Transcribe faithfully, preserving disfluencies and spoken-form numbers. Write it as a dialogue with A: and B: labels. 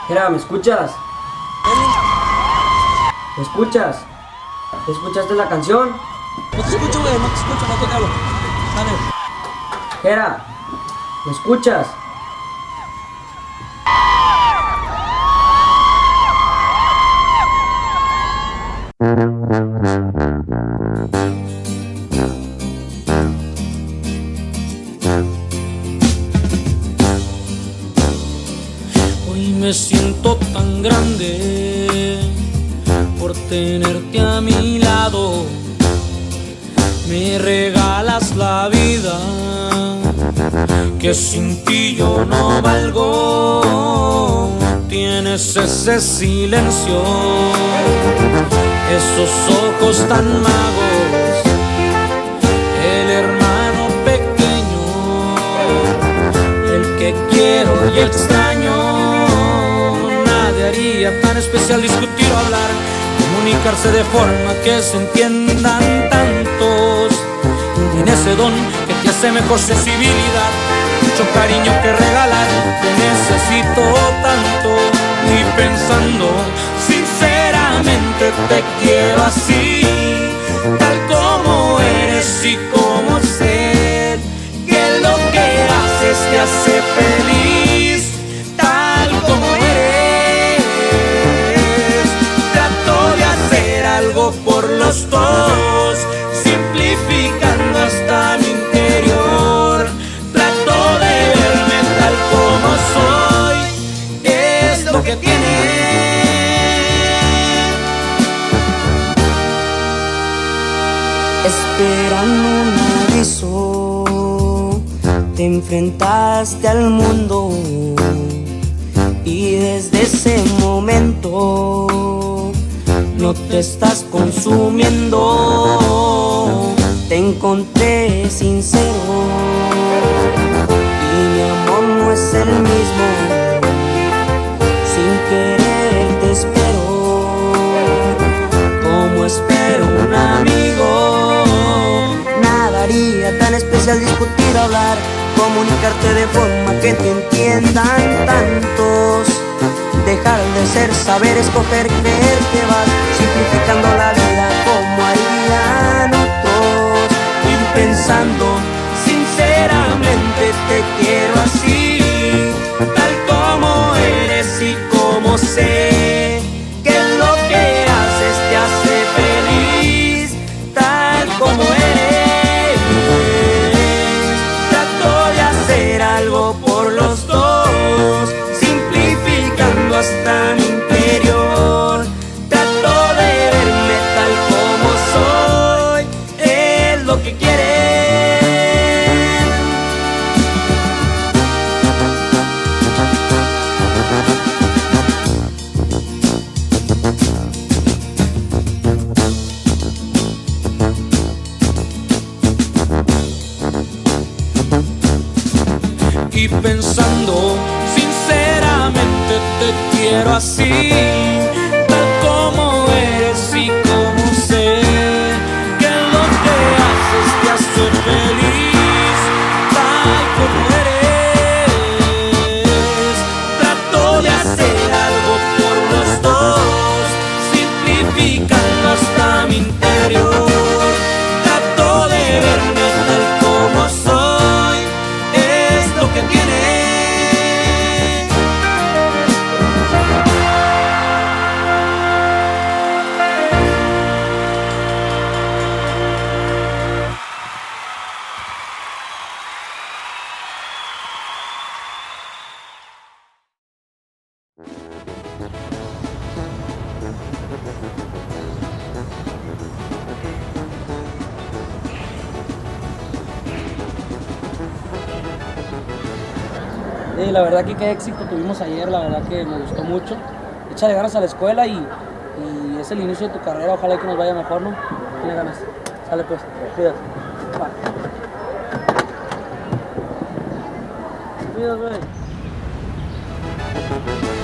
A: Jera, ¿me escuchas? ¿Me escuchas? ¿Escuchaste la canción?
B: No te escucho, güey, no te escucho, no te hablo. Sale.
A: Jera, ¿me escuchas?
B: Hoy me siento tan grande por tenerte a mi lado. Me regalas la vida, que sin ti yo no valgo. Tienes ese silencio, esos ojos tan magos, el hermano pequeño, el que quiero y extraño. Nadie haría tan especial discutir o hablar, comunicarse de forma que se entiendan tantos. En ese don que te hace mejor sensibilidad, mucho cariño que regalar, te necesito tanto. Y pensando sinceramente te quiero así, tal como eres y como sé que lo que haces te hace feliz, tal como eres. Trato de hacer algo por los dos, simplificando hasta mi interior. Trato de verme tal como soy, es lo que tiene. Esperando un aviso, te enfrentaste al mundo y desde ese momento no te estás consumiendo. Te encontré sincero y mi amor no es el mismo. Sin querer te espero, como espero un amigo. Nada haría tan especial discutir, hablar, comunicarte de forma que te entiendan tantos. Dejar de ser, saber escoger, creer que vas simplificando la vida como harían otros. Y pensando sinceramente te quiero así, tal como eres y como sé que lo que haces te hace feliz, tal como eres. Trato de hacer algo por los dos, simplificando hasta mi interior. Trato de verme tal como soy, es lo que quieren. Y pensando sinceramente te quiero así, tal como eres y como sé que lo que haces te hace feliz, tal como eres. Trato de hacer algo por los dos, simplificando hasta mi interior. Trato de verme tal como soy, es lo que tiene.
C: Sí, la verdad que qué éxito tuvimos ayer, la verdad que me gustó mucho. Échale ganas a la escuela y, y es el inicio de tu carrera, ojalá que nos vaya mejor, ¿no? Tiene ganas. Sale pues, cuídate. Va. Cuídate, güey.